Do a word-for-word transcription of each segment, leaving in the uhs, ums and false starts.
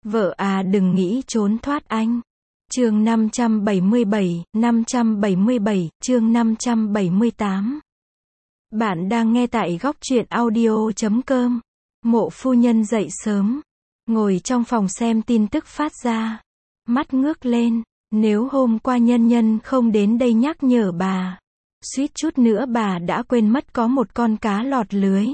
Vợ à đừng nghĩ trốn thoát anh. Chương năm trăm bảy mươi bảy, năm trăm bảy mươi bảy, chương năm trăm bảy mươi tám. Bạn đang nghe tại góc truyện audio chấm com. Mộ phu nhân dậy sớm, ngồi trong phòng xem tin tức phát ra. Mắt ngước lên, nếu hôm qua nhân nhân không đến đây nhắc nhở bà, suýt chút nữa bà đã quên mất có một con cá lọt lưới.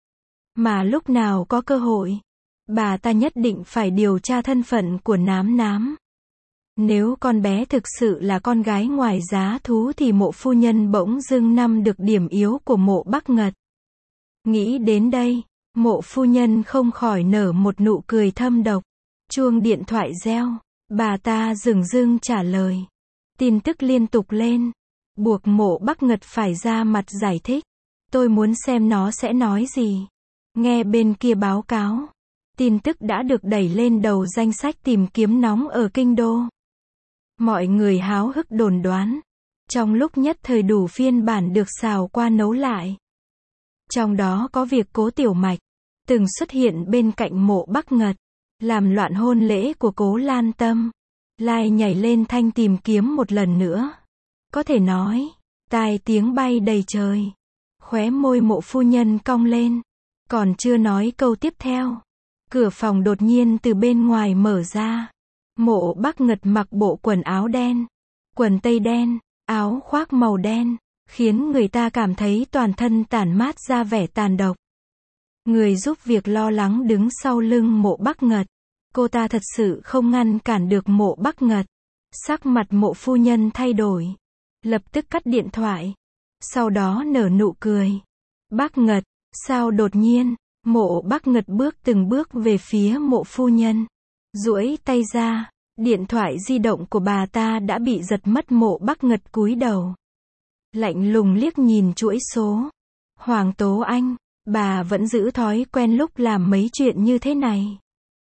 Mà lúc nào có cơ hội, bà ta nhất định phải điều tra thân phận của Nám Nám. Nếu con bé thực sự là con gái ngoài giá thú thì mộ phu nhân bỗng dưng nắm được điểm yếu của mộ Bắc Ngật. Nghĩ đến đây, mộ phu nhân không khỏi nở một nụ cười thâm độc. Chuông điện thoại reo, bà ta dửng dưng trả lời. Tin tức liên tục lên, buộc mộ Bắc Ngật phải ra mặt giải thích. Tôi muốn xem nó sẽ nói gì. Nghe bên kia báo cáo, tin tức đã được đẩy lên đầu danh sách tìm kiếm nóng ở kinh đô. Mọi người háo hức đồn đoán. Trong lúc nhất thời đủ phiên bản được xào qua nấu lại. Trong đó có việc Cố Tiểu Mạch từng xuất hiện bên cạnh mộ Bắc Ngật, làm loạn hôn lễ của Cố Lan Tâm, lại nhảy lên thanh tìm kiếm một lần nữa. Có thể nói, tai tiếng bay đầy trời. Khóe môi mộ phu nhân cong lên. Còn chưa nói câu tiếp theo, cửa phòng đột nhiên từ bên ngoài mở ra. Mộ Bắc Ngật mặc bộ quần áo đen, quần tây đen, áo khoác màu đen, khiến người ta cảm thấy toàn thân tản mát ra vẻ tàn độc. Người giúp việc lo lắng đứng sau lưng mộ Bắc Ngật. Cô ta thật sự không ngăn cản được mộ Bắc Ngật. Sắc mặt mộ phu nhân thay đổi, lập tức cắt điện thoại, sau đó nở nụ cười. Bắc Ngật, sao đột nhiên? Mộ Bắc Ngật bước từng bước về phía mộ phu nhân, duỗi tay ra, điện thoại di động của bà ta đã bị giật mất. Mộ Bắc Ngật cúi đầu, lạnh lùng liếc nhìn chuỗi số. Hoàng Tố Anh, bà vẫn giữ thói quen lúc làm mấy chuyện như thế này.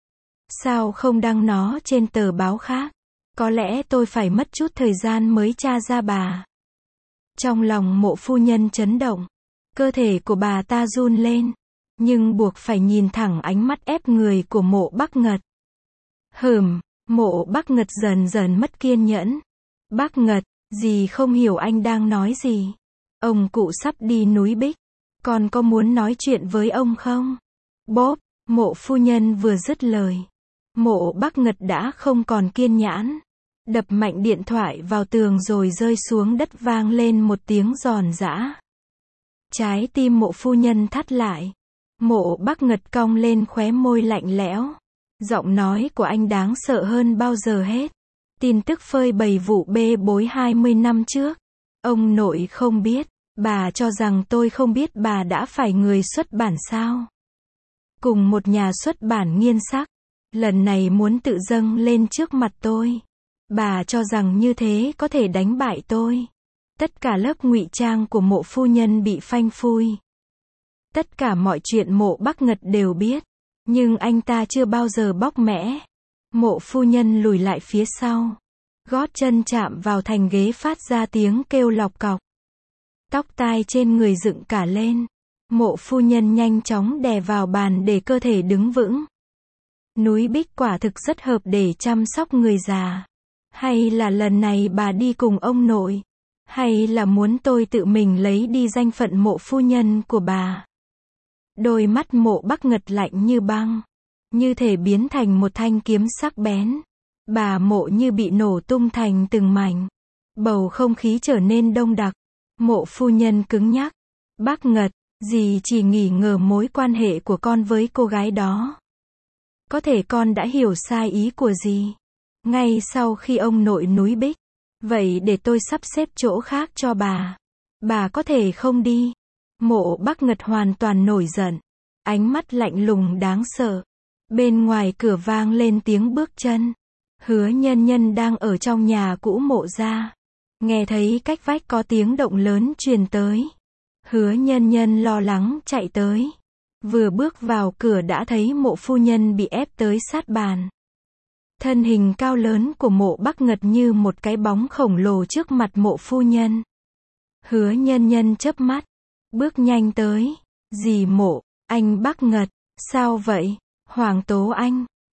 Sao không đăng nó trên tờ báo khác? Có lẽ tôi phải mất chút thời gian mới tra ra bà. Trong lòng mộ phu nhân chấn động, cơ thể của bà ta run lên, nhưng buộc phải nhìn thẳng ánh mắt ép người của mộ Bắc Ngật. Hừm, mộ Bắc Ngật dần dần mất kiên nhẫn. Bắc Ngật, dì không hiểu anh đang nói gì. Ông cụ sắp đi núi Bích, con có muốn nói chuyện với ông không? Bốp, mộ phu nhân vừa dứt lời, mộ Bắc Ngật đã không còn kiên nhẫn, đập mạnh điện thoại vào tường rồi rơi xuống đất vang lên một tiếng giòn giã. Trái tim mộ phu nhân thắt lại. Mộ Bắc Ngật cong lên khóe môi lạnh lẽo. Giọng nói của anh đáng sợ hơn bao giờ hết. Tin tức phơi bày vụ bê bối hai mươi năm trước. Ông nội không biết. Bà cho rằng tôi không biết bà đã phải người xuất bản sao? Cùng một nhà xuất bản nghiên sắc, lần này muốn tự dâng lên trước mặt tôi. Bà cho rằng như thế có thể đánh bại tôi. Tất cả lớp ngụy trang của mộ phu nhân bị phanh phui. Tất cả mọi chuyện mộ Bắc Ngật đều biết, nhưng anh ta chưa bao giờ bóc mẽ. Mộ phu nhân lùi lại phía sau, gót chân chạm vào thành ghế phát ra tiếng kêu lọc cọc. Tóc tai trên người dựng cả lên. Mộ phu nhân nhanh chóng đè vào bàn để cơ thể đứng vững. Núi Bích quả thực rất hợp để chăm sóc người già. Hay là lần này bà đi cùng ông nội? Hay là muốn tôi tự mình lấy đi danh phận mộ phu nhân của bà? Đôi mắt mộ Bắc Ngật lạnh như băng, như thể biến thành một thanh kiếm sắc bén. Bà mộ như bị nổ tung thành từng mảnh. Bầu không khí trở nên đông đặc. Mộ phu nhân cứng nhắc. Bắc Ngật, dì chỉ nghi ngờ mối quan hệ của con với cô gái đó. Có thể con đã hiểu sai ý của dì. Ngay sau khi ông nội núi Bích. Vậy để tôi sắp xếp chỗ khác cho bà. Bà có thể không đi. Mộ Bắc Ngật hoàn toàn nổi giận. Ánh mắt lạnh lùng đáng sợ. Bên ngoài cửa vang lên tiếng bước chân. Hứa Nhân Nhân đang ở trong nhà cũ mộ gia. Nghe thấy cách vách có tiếng động lớn truyền tới. Hứa Nhân Nhân lo lắng chạy tới. Vừa bước vào cửa đã thấy mộ phu nhân bị ép tới sát bàn. Thân hình cao lớn của mộ Bắc Ngật như một cái bóng khổng lồ trước mặt mộ phu nhân. Hứa Nhân Nhân chớp mắt, bước nhanh tới. Dì Mộ, anh Bắc Ngật, sao vậy? Hoàng Tố Anh,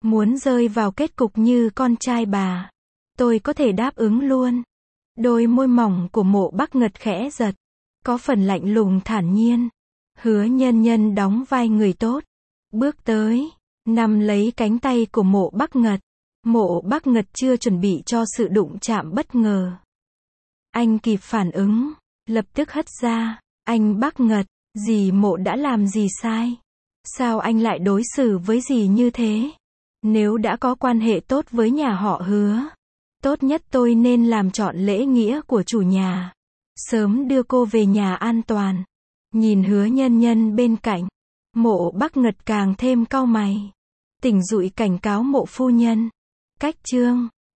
Muốn rơi vào kết cục như con trai bà. Tôi có thể đáp ứng luôn. Đôi môi mỏng của Mộ Bắc Ngật khẽ giật. Có phần lạnh lùng thản nhiên. Hứa Nhân Nhân đóng vai người tốt. Bước tới. Nắm lấy cánh tay của Mộ Bắc Ngật. Mộ Bắc Ngật chưa chuẩn bị cho sự đụng chạm bất ngờ. Anh kịp phản ứng. Lập tức hất ra. Anh Bắc Ngật. Dì Mộ đã làm gì sai? Sao anh lại đối xử với dì như thế? Nếu đã có quan hệ tốt với nhà họ Hứa, tốt nhất tôi nên làm trọn lễ nghĩa của chủ nhà. Sớm đưa cô về nhà an toàn. Nhìn Hứa Nhân Nhân bên cạnh. Mộ Bắc Ngật càng thêm cau mày. Tỉnh dụi cảnh cáo Mộ phu nhân. Cách chương